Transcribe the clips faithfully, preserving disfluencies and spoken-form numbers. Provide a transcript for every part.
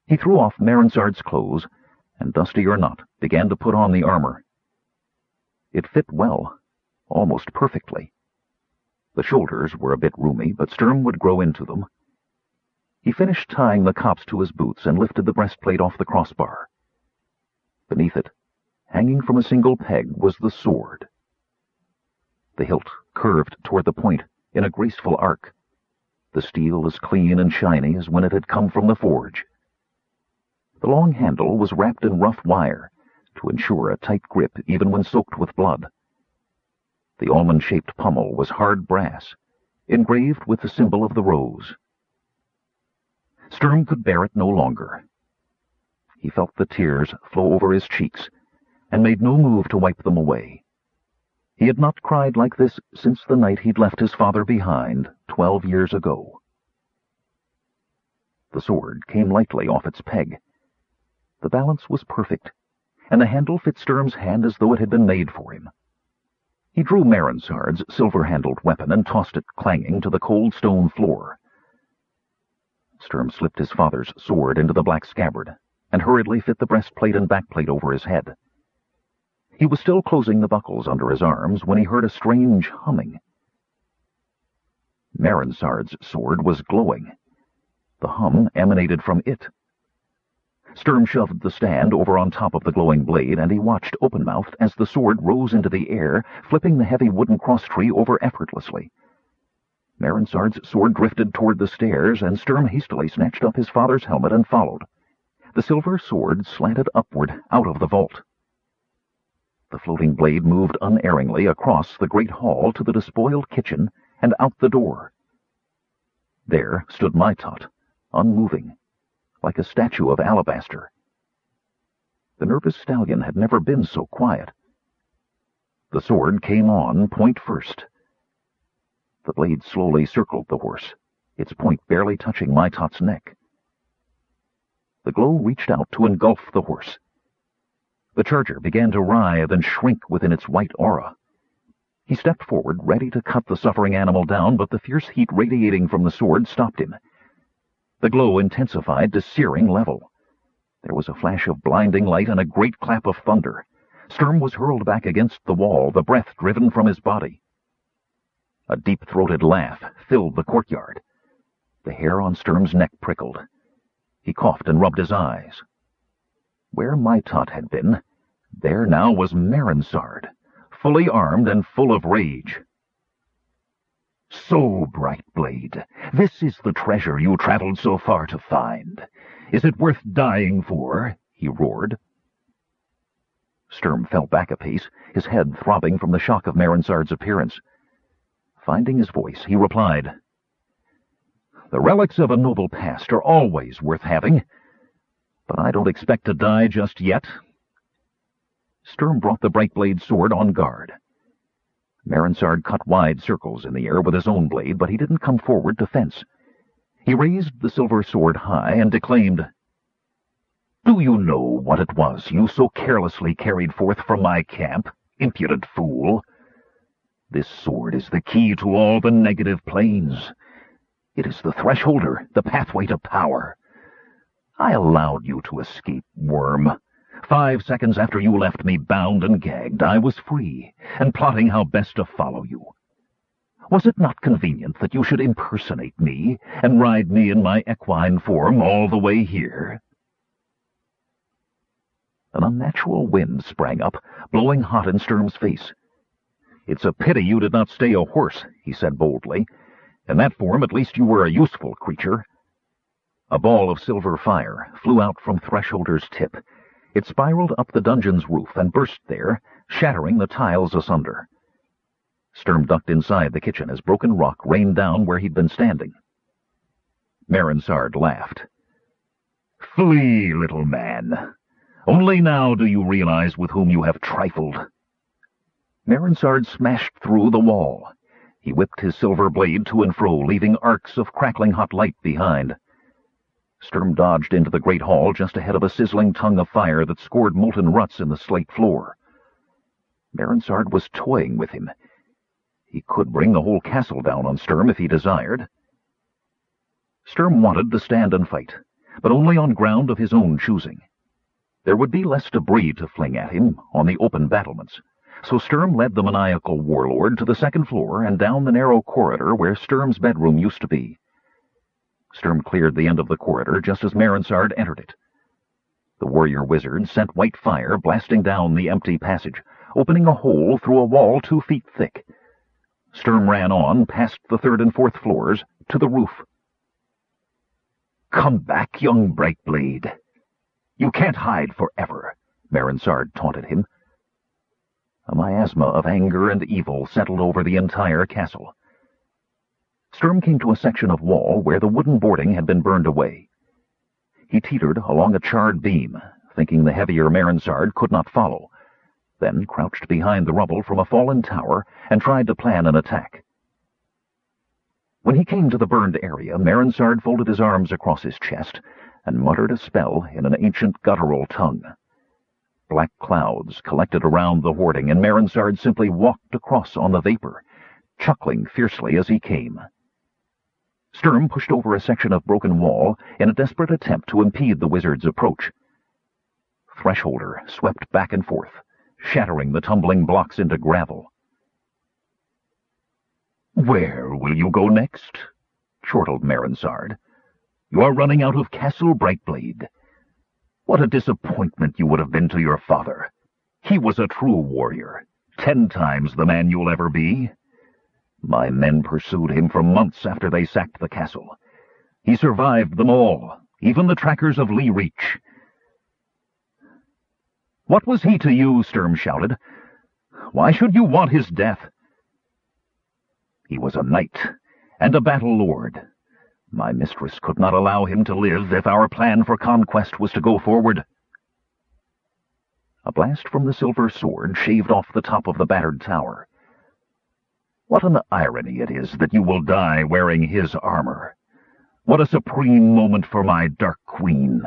He threw off Merinsard's clothes, and, dusty or not, began to put on the armor. It fit well, almost perfectly. The shoulders were a bit roomy, but Sturm would grow into them. He finished tying the cops to his boots and lifted the breastplate off the crossbar. Beneath it, hanging from a single peg, was the sword. The hilt curved toward the point in a graceful arc, the steel as clean and shiny as when it had come from the forge. The long handle was wrapped in rough wire to ensure a tight grip even when soaked with blood. The almond-shaped pommel was hard brass, engraved with the symbol of the rose. Sturm could bear it no longer. He felt the tears flow over his cheeks and made no move to wipe them away. He had not cried like this since the night he'd left his father behind twelve years ago. The sword came lightly off its peg. The balance was perfect, and the handle fit Sturm's hand as though it had been made for him. He drew Merinsard's silver-handled weapon and tossed it clanging to the cold stone floor. Sturm slipped his father's sword into the black scabbard and hurriedly fit the breastplate and backplate over his head. He was still closing the buckles under his arms when he heard a strange humming. Merinsard's sword was glowing. The hum emanated from it. Sturm shoved the stand over on top of the glowing blade, and he watched open-mouthed as the sword rose into the air, flipping the heavy wooden cross-tree over effortlessly. Merinsard's sword drifted toward the stairs, and Sturm hastily snatched up his father's helmet and followed. The silver sword slanted upward out of the vault. The floating blade moved unerringly across the great hall to the despoiled kitchen and out the door. There stood Maitot, unmoving, like a statue of alabaster. The nervous stallion had never been so quiet. The sword came on, point first. The blade slowly circled the horse, its point barely touching Maitot's neck. The glow reached out to engulf the horse. The charger began to writhe and shrink within its white aura. He stepped forward, ready to cut the suffering animal down, but the fierce heat radiating from the sword stopped him. The glow intensified to searing level. There was a flash of blinding light and a great clap of thunder. Sturm was hurled back against the wall, the breath driven from his body. A deep-throated laugh filled the courtyard. The hair on Sturm's neck prickled. He coughed and rubbed his eyes. Where Maitot had been, there now was Merinsard, fully armed and full of rage. "So, Brightblade, this is the treasure you traveled so far to find. Is it worth dying for?" he roared. Sturm fell back a pace, his head throbbing from the shock of Merinsard's appearance. Finding his voice, he replied, "The relics of a noble past are always worth having, but I don't expect to die just yet." Sturm brought the Brightblade sword on guard. Merinsard cut wide circles in the air with his own blade, but he didn't come forward to fence. He raised the silver sword high and declaimed, "Do you know what it was you so carelessly carried forth from my camp, impudent fool? This sword is the key to all the negative planes. It is the thresholder, the pathway to power. I allowed you to escape, worm. Five seconds after you left me bound and gagged, I was free, and plotting how best to follow you. Was it not convenient that you should impersonate me, and ride me in my equine form all the way here?" An unnatural wind sprang up, blowing hot in Sturm's face. "It's a pity you did not stay a horse," he said boldly. "In that form, at least you were a useful creature." A ball of silver fire flew out from Thresholder's tip. It spiraled up the dungeon's roof and burst there, shattering the tiles asunder. Sturm ducked inside the kitchen as broken rock rained down where he'd been standing. Merinsard laughed. "Flee, little man. Only now do you realize with whom you have trifled." Merinsard smashed through the wall. He whipped his silver blade to and fro, leaving arcs of crackling hot light behind. Sturm dodged into the great hall just ahead of a sizzling tongue of fire that scored molten ruts in the slate floor. Merinsard was toying with him. He could bring the whole castle down on Sturm if he desired. Sturm wanted to stand and fight, but only on ground of his own choosing. There would be less debris to fling at him on the open battlements, so Sturm led the maniacal warlord to the second floor and down the narrow corridor where Sturm's bedroom used to be. Sturm cleared the end of the corridor just as Merinsard entered it. The warrior wizard sent white fire blasting down the empty passage, opening a hole through a wall two feet thick. Sturm ran on, past the third and fourth floors, to the roof. "Come back, young Brightblade. You can't hide forever," Merinsard taunted him. A miasma of anger and evil settled over the entire castle. Sturm came to a section of wall where the wooden boarding had been burned away. He teetered along a charred beam, thinking the heavier Merinsard could not follow, then crouched behind the rubble from a fallen tower and tried to plan an attack. When he came to the burned area, Merinsard folded his arms across his chest and muttered a spell in an ancient guttural tongue. Black clouds collected around the hoarding, and Merinsard simply walked across on the vapor, chuckling fiercely as he came. Sturm pushed over a section of broken wall in a desperate attempt to impede the wizard's approach. Thresholder swept back and forth, shattering the tumbling blocks into gravel. "Where will you go next?" chortled Merinsard. "You are running out of Castle Brightblade. What a disappointment you would have been to your father. He was a true warrior, ten times the man you'll ever be. My men pursued him for months after they sacked the castle. He survived them all, even the trackers of Lee Reach." "What was he to you?" Sturm shouted. "Why should you want his death?" "He was a knight and a battle lord. My mistress could not allow him to live if our plan for conquest was to go forward." A blast from the silver sword shaved off the top of the battered tower. "What an irony it is that you will die wearing his armor. What a supreme moment for my Dark Queen."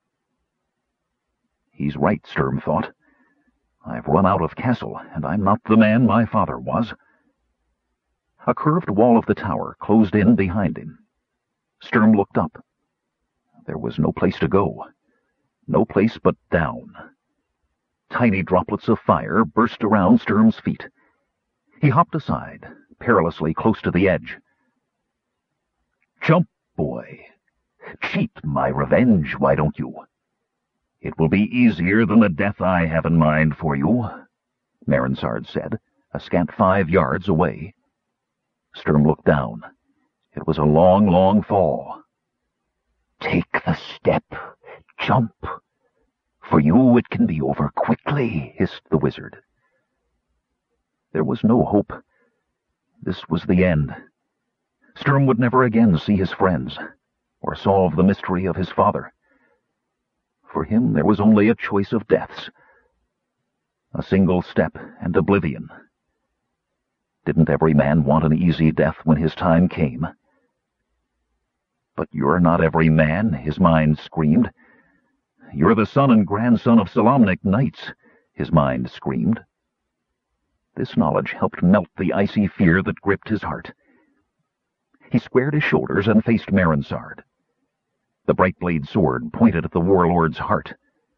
He's right, Sturm thought. I've run out of castle, and I'm not the man my father was. A curved wall of the tower closed in behind him. Sturm looked up. There was no place to go. No place but down. Tiny droplets of fire burst around Sturm's feet. He hopped aside, perilously close to the edge. "Jump, boy. Cheat my revenge, why don't you? It will be easier than the death I have in mind for you," Merinsard said, a scant five yards away. Sturm looked down. It was a long, long fall. "Take the step. Jump. For you it can be over quickly," hissed the wizard. There was no hope. This was the end. Sturm would never again see his friends, or solve the mystery of his father. For him there was only a choice of deaths. A single step and oblivion. Didn't every man want an easy death when his time came? "But you're not every man," his mind screamed. "You're the son and grandson of Solamnic knights," his mind screamed. This knowledge helped melt the icy fear that gripped his heart. He squared his shoulders and faced Merinsard. The Brightblade sword pointed at the warlord's heart.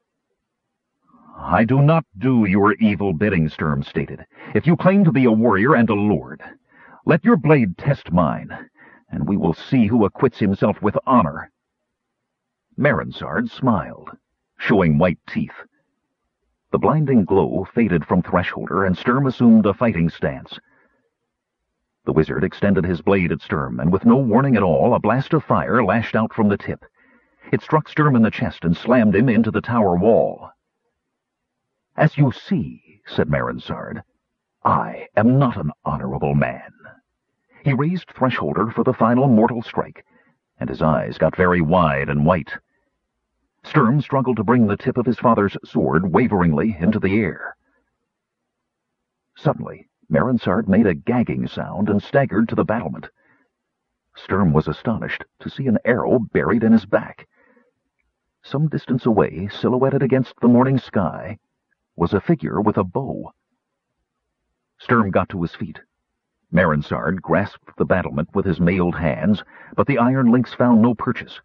"I do not do your evil bidding," Sturm stated. "If you claim to be a warrior and a lord, let your blade test mine, and we will see who acquits himself with honor." Merinsard smiled, showing white teeth. The blinding glow faded from Thresholder, and Sturm assumed a fighting stance. The wizard extended his blade at Sturm, and with no warning at all, a blast of fire lashed out from the tip. It struck Sturm in the chest and slammed him into the tower wall. "As you see," said Merinsard, "I am not an honorable man." He raised Thresholder for the final mortal strike, and his eyes got very wide and white. Sturm struggled to bring the tip of his father's sword waveringly into the air. Suddenly, Merinsard made a gagging sound and staggered to the battlement. Sturm was astonished to see an arrow buried in his back. Some distance away, silhouetted against the morning sky, was a figure with a bow. Sturm got to his feet. Merinsard grasped the battlement with his mailed hands, but the iron links found no purchase,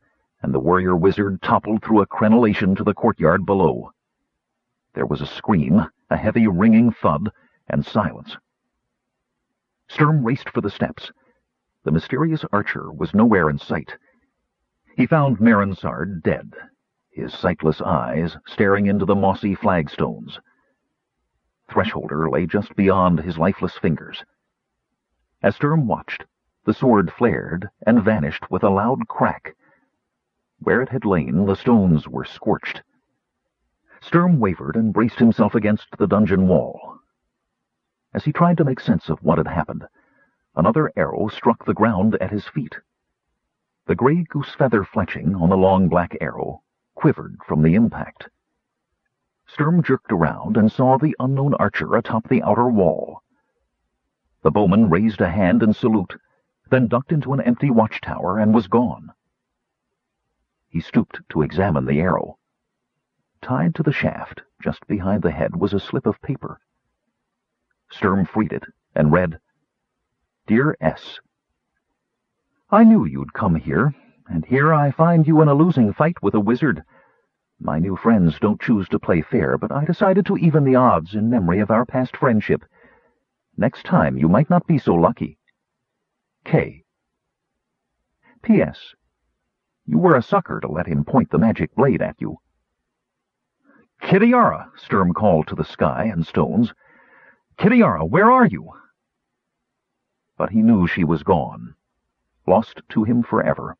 and the warrior wizard toppled through a crenellation to the courtyard below. There was a scream, a heavy ringing thud, and silence. Sturm raced for the steps. The mysterious archer was nowhere in sight. He found Merinsard dead, his sightless eyes staring into the mossy flagstones. Thresholder lay just beyond his lifeless fingers. As Sturm watched, the sword flared and vanished with a loud crack. Where it had lain, the stones were scorched. Sturm wavered and braced himself against the dungeon wall. As he tried to make sense of what had happened, another arrow struck the ground at his feet. The gray goose-feather fletching on the long black arrow quivered from the impact. Sturm jerked around and saw the unknown archer atop the outer wall. The bowman raised a hand in salute, then ducked into an empty watchtower and was gone. He stooped to examine the arrow. Tied to the shaft, just behind the head, was a slip of paper. Sturm freed it and read, "Dear S. I knew you'd come here, and here I find you in a losing fight with a wizard. My new friends don't choose to play fair, but I decided to even the odds in memory of our past friendship. Next time you might not be so lucky. K. P S. You were a sucker to let him point the magic blade at you." "Kitiara!" Sturm called to the sky and stones. "Kitiara, where are you?" But he knew she was gone, lost to him forever.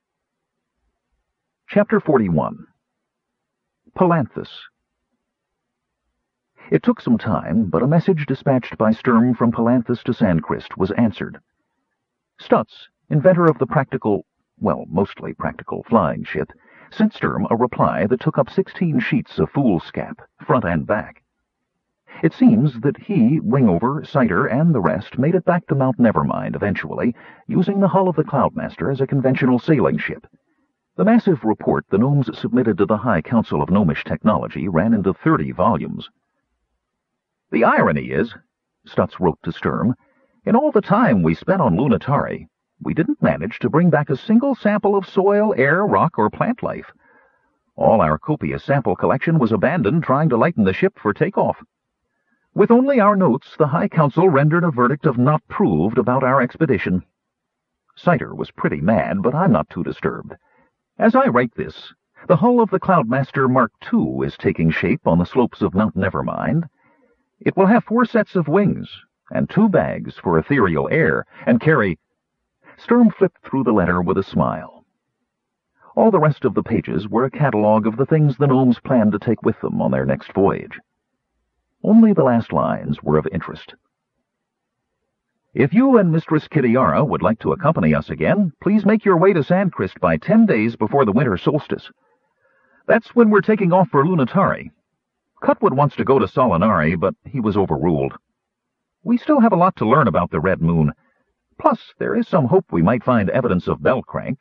Chapter forty-one. Palanthus. It took some time, but a message dispatched by Sturm from Palanthus to Sandchrist was answered. Stutz, inventor of the practical, well, mostly practical flying ship, sent Sturm a reply that took up sixteen sheets of foolscap, front and back. It seems that he, Ringover, Cider, and the rest made it back to Mount Nevermind eventually, using the hull of the Cloudmaster as a conventional sailing ship. The massive report the gnomes submitted to the High Council of Gnomish Technology ran into thirty volumes. "The irony is," Stutz wrote to Sturm, "in all the time we spent on Lunatari, we didn't manage to bring back a single sample of soil, air, rock, or plant life. All our copious sample collection was abandoned trying to lighten the ship for takeoff. With only our notes, the High Council rendered a verdict of not proved about our expedition. Cider was pretty mad, but I'm not too disturbed. As I write this, the hull of the Cloudmaster Mark two is taking shape on the slopes of Mount Nevermind. It will have four sets of wings, and two bags for ethereal air, and carry—" Sturm flipped through the letter with a smile. All the rest of the pages were a catalogue of the things the gnomes planned to take with them on their next voyage. Only the last lines were of interest. "If you and Mistress Kitiara would like to accompany us again, please make your way to Sandchrist by ten days before the winter solstice. That's when we're taking off for Lunatari. Cutwood wants to go to Solinari, but he was overruled. We still have a lot to learn about the Red Moon. Plus, there is some hope we might find evidence of Bellcrank."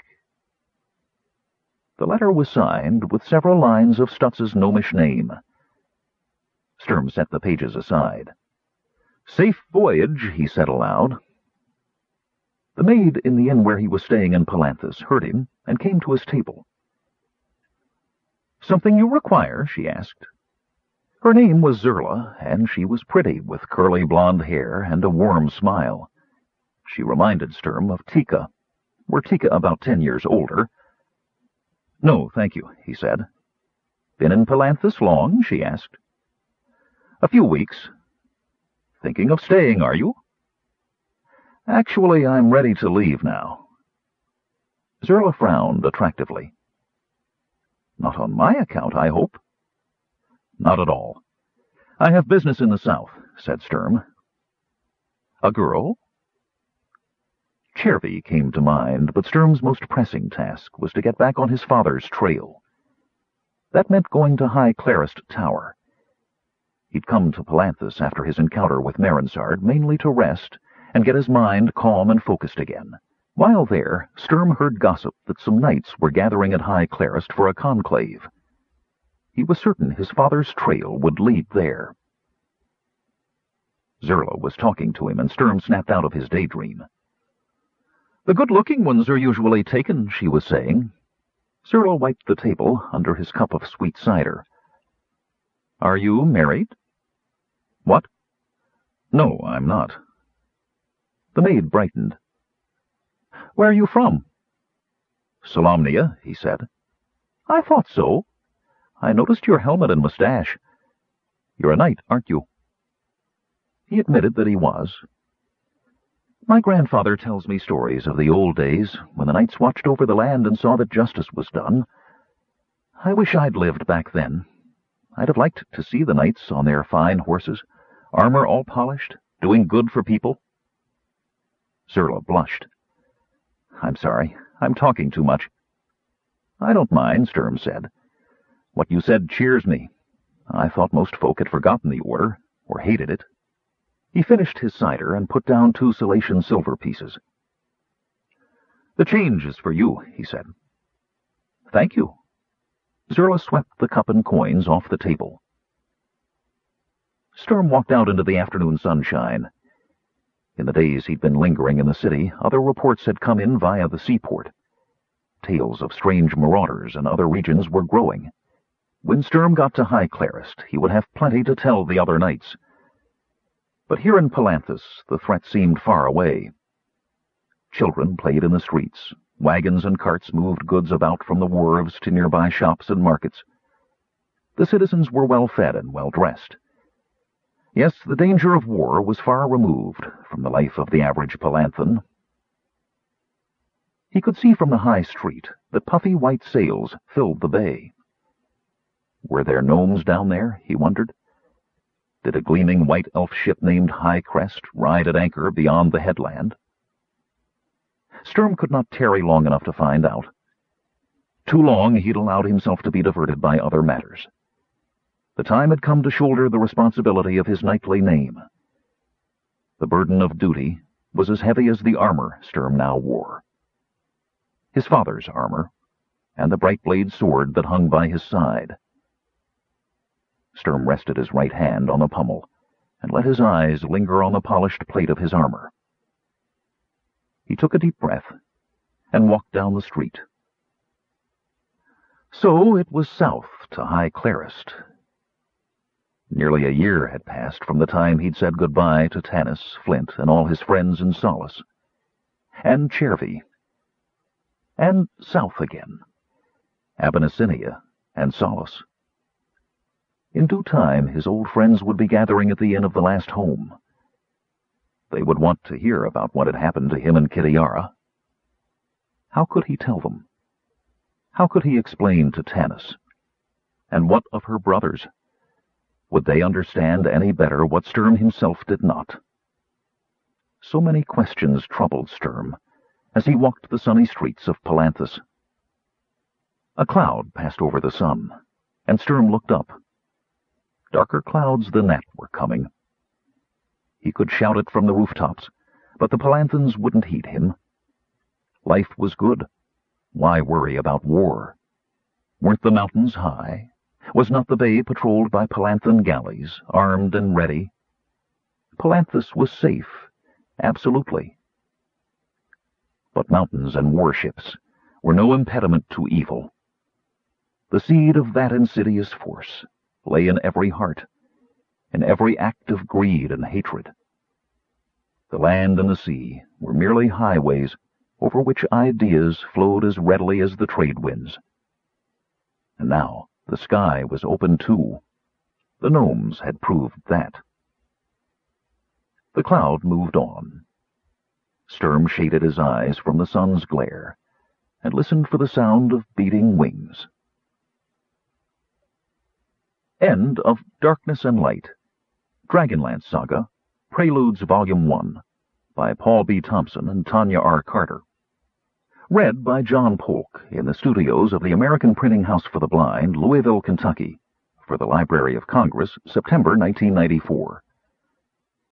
The letter was signed with several lines of Stutz's gnomish name. Sturm set the pages aside. "Safe voyage," he said aloud. The maid in the inn where he was staying in Palanthus heard him and came to his table. "Something you require?" she asked. Her name was Zerla, and she was pretty, with curly blonde hair and a warm smile. She reminded Sturm of Tika. Were Tika about ten years older? "No, thank you," he said. "Been in Palanthus long?" she asked. "A few weeks." "Thinking of staying, are you?" "Actually, I'm ready to leave now." Zerla frowned attractively. "Not on my account, I hope." "Not at all. I have business in the south," said Sturm. "A girl?" Chervy came to mind, but Sturm's most pressing task was to get back on his father's trail. That meant going to High Clarist Tower. He'd come to Palanthus after his encounter with Merinsard, mainly to rest and get his mind calm and focused again. While there, Sturm heard gossip that some knights were gathering at High Clarist for a conclave. He was certain his father's trail would lead there. Zerla was talking to him, and Sturm snapped out of his daydream. "The good-looking ones are usually taken," she was saying. Cyril wiped the table under his cup of sweet cider. "Are you married?" "What?" "No, I'm not." The maid brightened. "Where are you from?" "Solamnia," he said. "I thought so. I noticed your helmet and mustache. You're a knight, aren't you?" He admitted that he was. "My grandfather tells me stories of the old days when the knights watched over the land and saw that justice was done. I wish I'd lived back then. I'd have liked to see the knights on their fine horses, armor all polished, doing good for people." Zerla blushed. "I'm sorry. I'm talking too much." "I don't mind," Sturm said. "What you said cheers me. I thought most folk had forgotten the order, or hated it." He finished his cider and put down two Salatian silver pieces. "The change is for you," he said. "Thank you." Zerla swept the cup and coins off the table. Sturm walked out into the afternoon sunshine. In the days he'd been lingering in the city, other reports had come in via the seaport. Tales of strange marauders in other regions were growing. When Sturm got to High Clarist, he would have plenty to tell the other knights. But here in Palanthas, the threat seemed far away. Children played in the streets. Wagons and carts moved goods about from the wharves to nearby shops and markets. The citizens were well fed and well dressed. Yes, the danger of war was far removed from the life of the average Palanthan. He could see from the high street that puffy white sails filled the bay. Were there gnomes down there, he wondered? Did a gleaming white elf ship named High Crest ride at anchor beyond the headland? Sturm could not tarry long enough to find out. Too long he'd allowed himself to be diverted by other matters. The time had come to shoulder the responsibility of his knightly name. The burden of duty was as heavy as the armor Sturm now wore. His father's armor, and the bright-blade sword that hung by his side. Sturm rested his right hand on the pommel, and let his eyes linger on the polished plate of his armor. He took a deep breath, and walked down the street. So it was south to High Clarist. Nearly a year had passed from the time he'd said goodbye to Tanis, Flint, and all his friends in Solace. And Chervy. And south again. Abyssinia and Solace. In due time, his old friends would be gathering at the inn of the last home. They would want to hear about what had happened to him and Kitiara. How could he tell them? How could he explain to Tanis? And what of her brothers? Would they understand any better what Sturm himself did not? So many questions troubled Sturm as he walked the sunny streets of Palanthas. A cloud passed over the sun, and Sturm looked up. Darker clouds than that were coming. He could shout it from the rooftops, but the Palanthans wouldn't heed him. Life was good. Why worry about war? Weren't the mountains high? Was not the bay patrolled by Palanthan galleys, armed and ready? Palanthas was safe, absolutely. But mountains and warships were no impediment to evil. The seed of that insidious force lay in every heart, in every act of greed and hatred. The land and the sea were merely highways over which ideas flowed as readily as the trade winds. And now the sky was open too. The gnomes had proved that. The cloud moved on. Sturm shaded his eyes from the sun's glare and listened for the sound of beating wings. End of Darkness and Light, Dragonlance Saga, Preludes Volume one, by Paul B. Thompson and Tanya R. Carter. Read by John Polk in the studios of the American Printing House for the Blind, Louisville, Kentucky, for the Library of Congress, September nineteen ninety-four.